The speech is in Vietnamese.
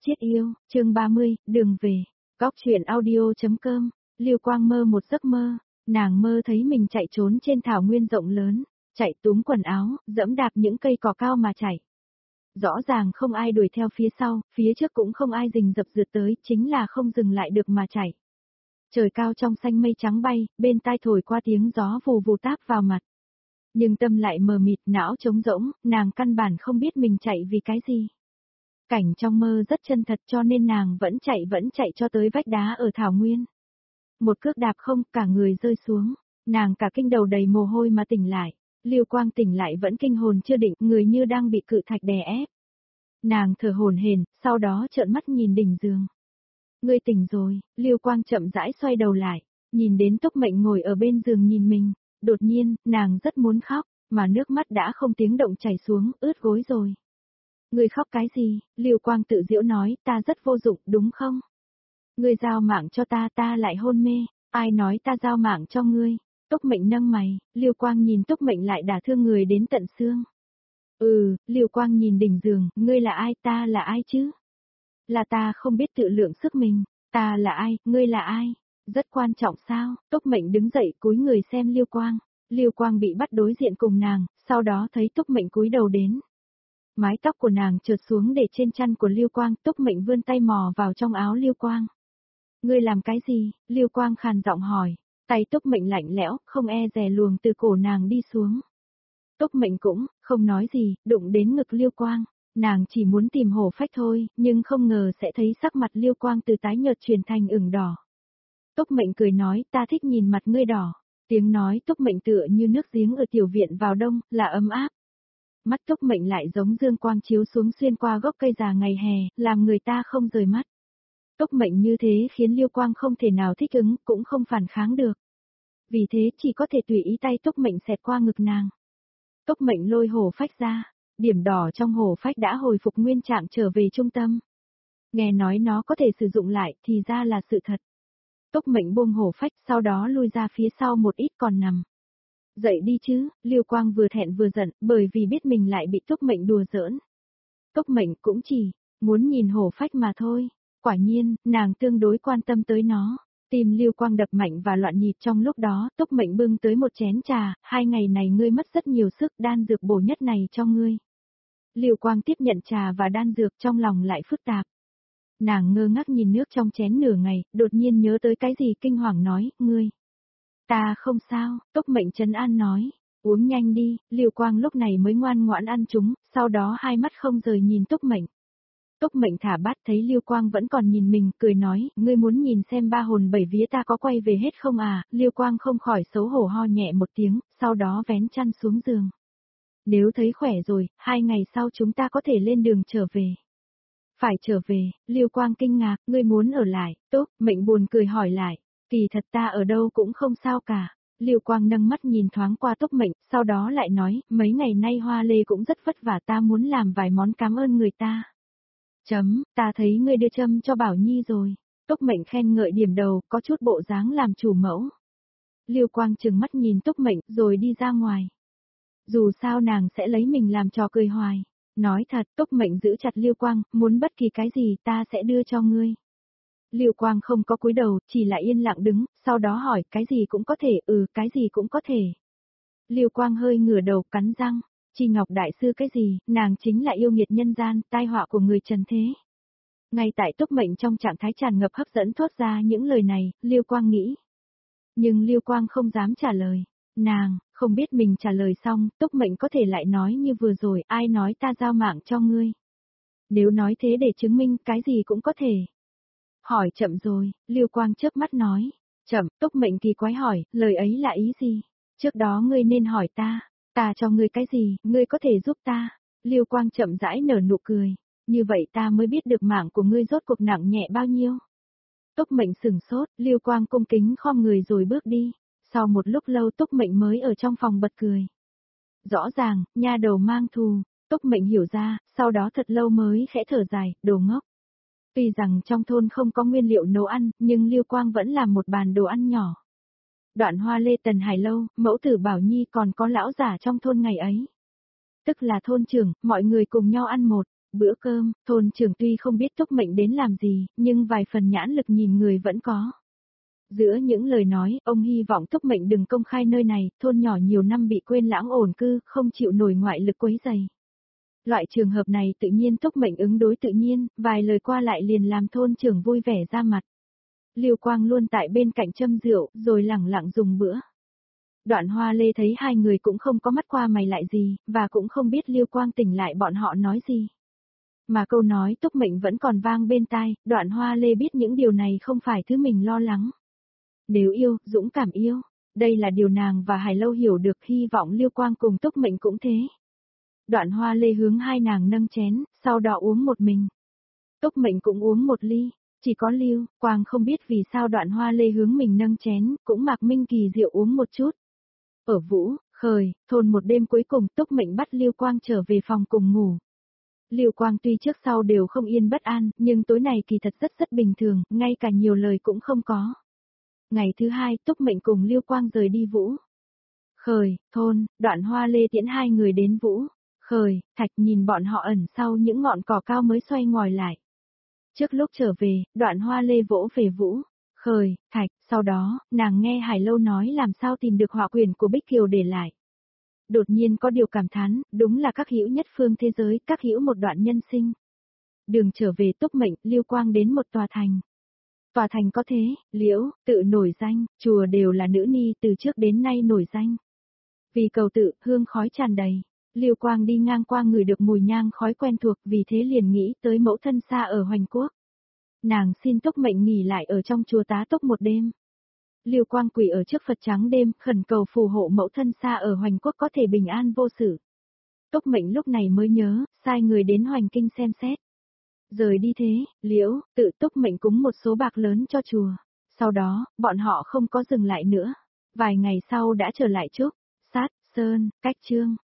Chiết yêu, chương 30, đường về. Góc truyện audio.com. Lưu Quang mơ một giấc mơ, nàng mơ thấy mình chạy trốn trên thảo nguyên rộng lớn, chạy túm quần áo, dẫm đạp những cây cỏ cao mà chạy. Rõ ràng không ai đuổi theo phía sau, phía trước cũng không ai rình rập rượt tới, chính là không dừng lại được mà chạy. Trời cao trong xanh mây trắng bay, bên tai thổi qua tiếng gió vù vù táp vào mặt. Nhưng tâm lại mờ mịt, não trống rỗng, nàng căn bản không biết mình chạy vì cái gì. Cảnh trong mơ rất chân thật cho nên nàng vẫn chạy cho tới vách đá ở thảo nguyên. Một cước đạp không, cả người rơi xuống, nàng cả kinh đầu đầy mồ hôi mà tỉnh lại. Lưu Quang tỉnh lại vẫn kinh hồn chưa định, người như đang bị cự thạch đè ép. Nàng thở hổn hển, sau đó trợn mắt nhìn đỉnh giường. Ngươi tỉnh rồi, Lưu Quang chậm rãi xoay đầu lại, nhìn đến Túc Mệnh ngồi ở bên giường nhìn mình, đột nhiên, nàng rất muốn khóc, mà nước mắt đã không tiếng động chảy xuống, ướt gối rồi. Ngươi khóc cái gì? Lưu Quang tự giễu nói, ta rất vô dụng, đúng không? Ngươi giao mạng cho ta, ta lại hôn mê, ai nói ta giao mạng cho ngươi? Túc Mệnh nâng mày, Lưu Quang nhìn Túc Mệnh lại đả thương người đến tận xương. Lưu Quang nhìn đỉnh giường, ngươi là ai, ta là ai chứ? Là ta không biết tự lượng sức mình, ta là ai, ngươi là ai? Rất quan trọng sao? Túc Mệnh đứng dậy cúi người xem Lưu Quang. Lưu Quang bị bắt đối diện cùng nàng, sau đó thấy Túc Mệnh cúi đầu đến. Mái tóc của nàng trượt xuống để trên chăn của Lưu Quang, Túc Mệnh vươn tay mò vào trong áo Lưu Quang. Ngươi làm cái gì? Lưu Quang khàn giọng hỏi. Tay Túc Mệnh lạnh lẽo, không e dè luồng từ cổ nàng đi xuống. Túc Mệnh cũng, không nói gì, đụng đến ngực Lưu Quang. Nàng chỉ muốn tìm hổ phách thôi, nhưng không ngờ sẽ thấy sắc mặt Lưu Quang từ tái nhợt chuyển thành ửng đỏ. Túc Mệnh cười nói, ta thích nhìn mặt ngươi đỏ. Tiếng nói Túc Mệnh tựa như nước giếng ở tiểu viện vào đông, là ấm áp. Mắt Túc Mệnh lại giống dương quang chiếu xuống xuyên qua gốc cây già ngày hè, làm người ta không rời mắt. Túc Mệnh như thế khiến Lưu Quang không thể nào thích ứng, cũng không phản kháng được. Vì thế chỉ có thể tùy ý tay Túc Mệnh xẹt qua ngực nàng. Túc Mệnh lôi hổ phách ra, điểm đỏ trong hổ phách đã hồi phục nguyên trạng trở về trung tâm. Nghe nói nó có thể sử dụng lại thì ra là sự thật. Túc Mệnh buông hổ phách sau đó lui ra phía sau một ít còn nằm. Dậy đi chứ, Lưu Quang vừa thẹn vừa giận, bởi vì biết mình lại bị Túc Mệnh đùa giỡn. Túc Mệnh cũng chỉ muốn nhìn hổ phách mà thôi. Quả nhiên, nàng tương đối quan tâm tới nó. Tim Lưu Quang đập mạnh và loạn nhịp trong lúc đó, Túc Mệnh bưng tới một chén trà, 2 ngày này ngươi mất rất nhiều sức, đan dược bổ nhất này cho ngươi. Lưu Quang tiếp nhận trà và đan dược, trong lòng lại phức tạp. Nàng ngơ ngác nhìn nước trong chén nửa ngày, đột nhiên nhớ tới cái gì kinh hoàng nói, ngươi. Ta không sao, Túc Mệnh trấn an nói, uống nhanh đi, Lưu Quang lúc này mới ngoan ngoãn ăn chúng, sau đó hai mắt không rời nhìn Túc Mệnh. Túc Mệnh thả bát thấy Lưu Quang vẫn còn nhìn mình, cười nói, ngươi muốn nhìn xem 3 hồn 7 vía ta có quay về hết không à, Lưu Quang không khỏi xấu hổ ho nhẹ một tiếng, sau đó vén chăn xuống giường. Nếu thấy khỏe rồi, 2 ngày sau chúng ta có thể lên đường trở về. Phải trở về, Lưu Quang kinh ngạc, ngươi muốn ở lại, Túc Mệnh buồn cười hỏi lại. Kỳ thật ta ở đâu cũng không sao cả. Lưu Quang nâng mắt nhìn thoáng qua Túc Mệnh, sau đó lại nói, mấy ngày nay Hoa Lê cũng rất vất vả, ta muốn làm vài món cảm ơn người ta. Ta thấy ngươi đưa châm cho Bảo Nhi rồi. Túc Mệnh khen ngợi điểm đầu, có chút bộ dáng làm chủ mẫu. Lưu Quang trừng mắt nhìn Túc Mệnh, rồi đi ra ngoài. Dù sao nàng sẽ lấy mình làm trò cười hoài. Nói thật, Túc Mệnh giữ chặt Lưu Quang, muốn bất kỳ cái gì ta sẽ đưa cho ngươi. Lưu Quang không có cúi đầu, chỉ là yên lặng đứng, sau đó hỏi, cái gì cũng có thể, cái gì cũng có thể. Lưu Quang hơi ngửa đầu cắn răng, Chi Ngọc Đại Sư cái gì, nàng chính là yêu nghiệt nhân gian, tai họa của người trần thế. Ngay tại Túc Mệnh trong trạng thái tràn ngập hấp dẫn thốt ra những lời này, Lưu Quang nghĩ. Nhưng Lưu Quang không dám trả lời, nàng, không biết mình trả lời xong, Túc Mệnh có thể lại nói như vừa rồi, ai nói ta giao mạng cho ngươi. Nếu nói thế để chứng minh cái gì cũng có thể. Hỏi chậm rồi, Lưu Quang chớp mắt nói. Chậm, Túc Mệnh kỳ quái hỏi, lời ấy là ý gì? Trước đó ngươi nên hỏi ta cho ngươi cái gì, ngươi có thể giúp ta? Lưu Quang chậm rãi nở nụ cười. Như vậy ta mới biết được mạng của ngươi rốt cuộc nặng nhẹ bao nhiêu. Túc Mệnh sửng sốt, Lưu Quang cung kính khom người rồi bước đi. Sau một lúc lâu Túc Mệnh mới ở trong phòng bật cười. Rõ ràng, nha đầu mang thù, Túc Mệnh hiểu ra, sau đó thật lâu mới khẽ thở dài, đồ ngốc. Tuy rằng trong thôn không có nguyên liệu nấu ăn, nhưng Lưu Quang vẫn làm một bàn đồ ăn nhỏ. Đoạn Hoa Lê Tần Hải Lâu, mẫu tử Bảo Nhi còn có lão giả trong thôn ngày ấy. Tức là thôn trưởng, mọi người cùng nhau ăn một Bữa cơm, thôn trưởng tuy không biết Túc Mệnh đến làm gì, nhưng vài phần nhãn lực nhìn người vẫn có. Giữa những lời nói, ông hy vọng Túc Mệnh đừng công khai nơi này, thôn nhỏ nhiều năm bị quên lãng ổn cư, không chịu nổi ngoại lực quấy rầy. Loại trường hợp này tự nhiên Túc Mệnh ứng đối tự nhiên, vài lời qua lại liền làm thôn trưởng vui vẻ ra mặt. Lưu Quang luôn tại bên cạnh châm rượu, rồi lẳng lặng dùng bữa. Đoạn Hoa Lê thấy hai người cũng không có mắt qua mày lại gì, và cũng không biết Lưu Quang tỉnh lại bọn họ nói gì. Mà câu nói Túc Mệnh vẫn còn vang bên tai, Đoạn Hoa Lê biết những điều này không phải thứ mình lo lắng. Nếu yêu, dũng cảm yêu, đây là điều nàng và Hải Lâu hiểu được, hy vọng Lưu Quang cùng Túc Mệnh cũng thế. Đoạn Hoa Lê hướng hai nàng nâng chén, sau đó uống một mình. Túc Mệnh cũng uống một ly, chỉ có Lưu Quang không biết vì sao Đoạn Hoa Lê hướng mình nâng chén, cũng Mạc Minh Kỳ rượu uống một chút. Ở Vũ Khởi, thôn một đêm cuối cùng Túc Mệnh bắt Lưu Quang trở về phòng cùng ngủ. Lưu Quang tuy trước sau đều không yên bất an, nhưng tối này kỳ thật rất bình thường, ngay cả nhiều lời cũng không có. Ngày thứ hai, Túc Mệnh cùng Lưu Quang rời đi Vũ Khởi, thôn, Đoạn Hoa Lê tiễn hai người đến Vũ Khởi, Thạch nhìn bọn họ ẩn sau những ngọn cỏ cao mới xoay ngòi lại. Trước lúc trở về, Đoạn Hoa Lê vỗ về Vũ Khởi, Thạch, sau đó, nàng nghe Hải Lâu nói làm sao tìm được họa quyển của Bích Kiều để lại. Đột nhiên có điều cảm thán, đúng là các hữu nhất phương thế giới, các hữu một đoạn nhân sinh. Đường trở về Túc Mệnh, Lưu Quang đến một tòa thành. Tòa thành có thế, liễu, tự nổi danh, chùa đều là nữ ni từ trước đến nay nổi danh. Vì cầu tự, hương khói tràn đầy. Lưu Quang đi ngang qua người được mùi nhang khói quen thuộc, vì thế liền nghĩ tới mẫu thân xa ở Hoành Quốc. Nàng xin Túc Mệnh nghỉ lại ở trong chùa tá túc một đêm. Lưu Quang quỳ ở trước Phật trắng đêm, khẩn cầu phù hộ mẫu thân xa ở Hoành Quốc có thể bình an vô sự. Túc Mệnh lúc này mới nhớ, sai người đến Hoành Kinh xem xét. Rời đi thế, liễu, tự Túc Mệnh cúng một số bạc lớn cho chùa. Sau đó, bọn họ không có dừng lại nữa. Vài ngày sau đã trở lại Trúc Sát Sơn, Cách Chương.